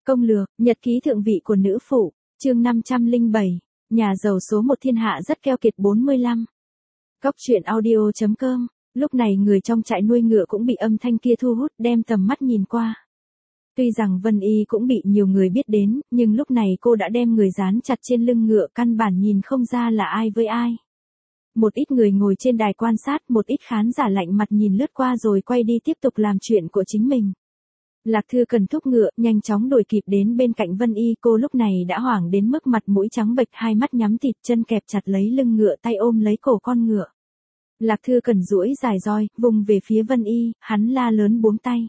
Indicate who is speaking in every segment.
Speaker 1: Công lược, nhật ký thượng vị của nữ phụ, chương 507, nhà giàu số 1 thiên hạ rất keo kiệt 45. Góc truyện audio.com, lúc này người trong trại nuôi ngựa cũng bị âm thanh kia thu hút đem tầm mắt nhìn qua. Tuy rằng Vân Y cũng bị nhiều người biết đến, nhưng lúc này cô đã đem người dán chặt trên lưng ngựa căn bản nhìn không ra là ai với ai. Một ít người ngồi trên đài quan sát, một ít khán giả lạnh mặt nhìn lướt qua rồi quay đi tiếp tục làm chuyện của chính mình. Lạc Thư Cần thúc ngựa, nhanh chóng đuổi kịp đến bên cạnh Vân Y, cô lúc này đã hoảng đến mức mặt mũi trắng bệch, hai mắt nhắm tịt, chân kẹp chặt lấy lưng ngựa, tay ôm lấy cổ con ngựa. Lạc Thư Cần duỗi dài roi, vùng về phía Vân Y, hắn la lớn buông tay.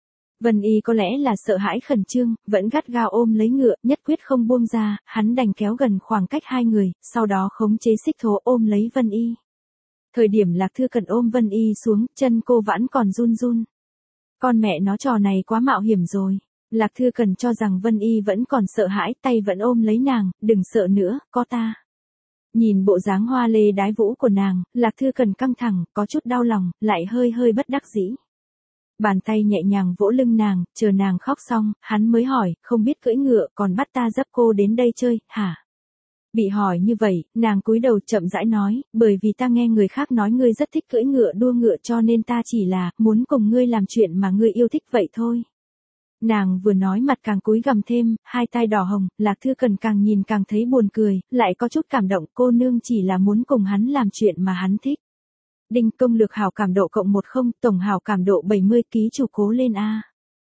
Speaker 1: Vân Y có lẽ là sợ hãi khẩn trương, vẫn gắt gao ôm lấy ngựa, nhất quyết không buông ra, hắn đành kéo gần khoảng cách hai người, sau đó khống chế xích thố ôm lấy Vân Y. Thời điểm Lạc Thư Cần ôm Vân Y xuống, chân cô vẫn còn run run. Con mẹ nó, trò này quá mạo hiểm rồi. Lạc Thư Cần cho rằng Vân Y vẫn còn sợ hãi, tay vẫn ôm lấy nàng, đừng sợ nữa, có ta. Nhìn bộ dáng hoa lê đái vũ của nàng, Lạc Thư Cần căng thẳng, có chút đau lòng, lại hơi bất đắc dĩ. Bàn tay nhẹ nhàng vỗ lưng nàng, chờ nàng khóc xong, hắn mới hỏi, không biết cưỡi ngựa, còn bắt ta dắt cô đến đây chơi, hả? Bị hỏi như vậy, nàng cúi đầu chậm rãi nói, bởi vì ta nghe người khác nói ngươi rất thích cưỡi ngựa đua ngựa cho nên ta chỉ là muốn cùng ngươi làm chuyện mà ngươi yêu thích vậy thôi. Nàng vừa nói mặt càng cúi gằm thêm, hai tai đỏ hồng, Lạc Thư Cần càng nhìn càng thấy buồn cười, lại có chút cảm động, cô nương chỉ là muốn cùng hắn làm chuyện mà hắn thích. Đinh, công lược hảo cảm độ cộng 10, tổng hảo cảm độ 70, ký chủ cố lên a.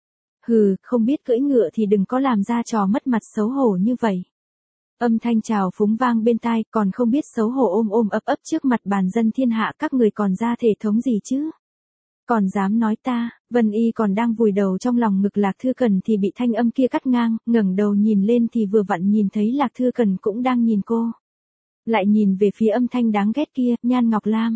Speaker 1: Hừ, không biết cưỡi ngựa thì đừng có làm ra trò mất mặt xấu hổ như vậy. Âm thanh chào phúng vang bên tai, còn không biết xấu hổ ôm ấp trước mặt bàn dân thiên hạ các người còn ra thể thống gì chứ? Còn dám nói ta? Vân Y còn đang vùi đầu trong lòng ngực Lạc Thư Cần thì bị thanh âm kia cắt ngang, ngẩng đầu nhìn lên thì vừa vặn nhìn thấy Lạc Thư Cần cũng đang nhìn cô. Lại nhìn về phía âm thanh đáng ghét kia, Nhan Ngọc Lam.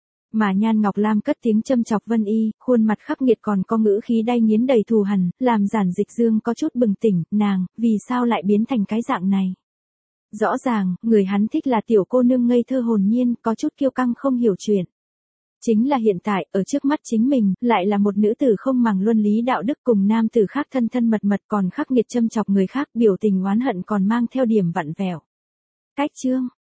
Speaker 1: Mà Nhan Ngọc Lam cất tiếng châm chọc Vân Y, khuôn mặt khắc nghiệt còn có ngữ khí đay nghiến đầy thù hằn, làm Giản Dịch Dương có chút bừng tỉnh, nàng, vì sao lại biến thành cái dạng này? Rõ ràng, người hắn thích là tiểu cô nương ngây thơ hồn nhiên, có chút kiêu căng không hiểu chuyện. Chính là hiện tại, ở trước mắt chính mình, lại là một nữ tử không màng luân lý đạo đức cùng nam tử khác thân mật còn khắc nghiệt châm chọc người khác, biểu tình oán hận còn mang theo điểm vặn vẹo. Cách chương,